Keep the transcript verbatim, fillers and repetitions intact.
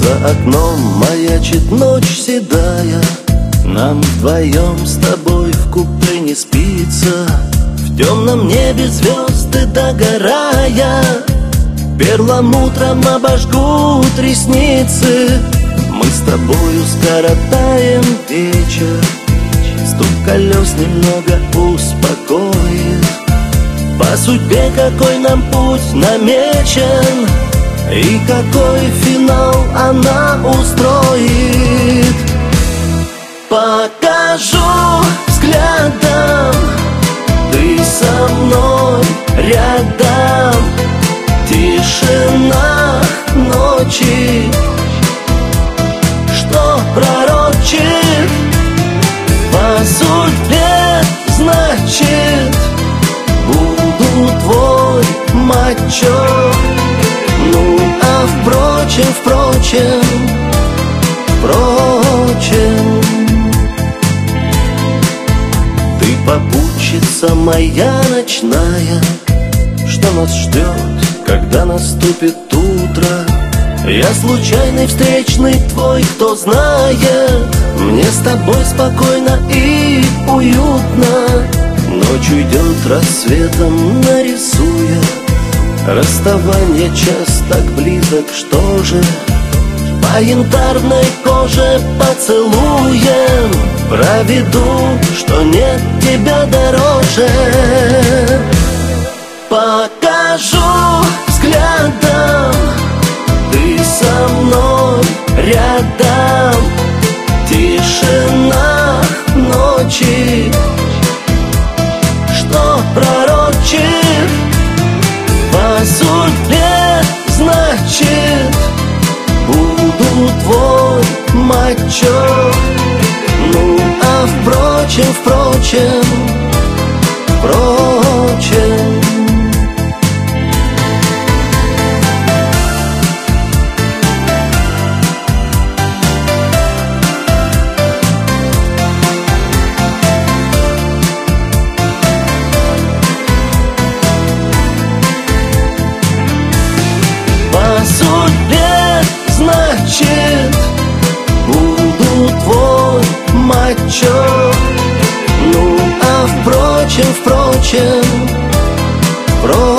За окном маячит ночь седая, нам вдвоем с тобой в купе не спится. В темном небе звезды догорая, перламутром обожгут ресницы. Мы с тобою скоротаем вечер, стук колес немного успокоит. По судьбе какой нам путь намечен, и какой финал она устроит. Покажу взглядом, ты со мной рядом. Тишина ночи, что пророчит по судьбе, значит, буду твой мачо. Ну, а впрочем, впрочем, впрочем, ты попутчица моя ночная, что нас ждет, когда наступит утро. Я случайный встречный твой, кто знает, мне с тобой спокойно и уютно. Ночь уйдет рассветом, нарисуя расставание, час так близок, что же? По янтарной коже поцелуем проведу, что нет тебя дороже. Покажу взглядом, ты со мной рядом. Тишина ночи, что пророчит по судьбе, значит, буду твой мачо. Ну, а впрочем, впрочем, впрочем, по судьбе, значит, буду твой мачо. Ну, а впрочем, впрочем, впрочем.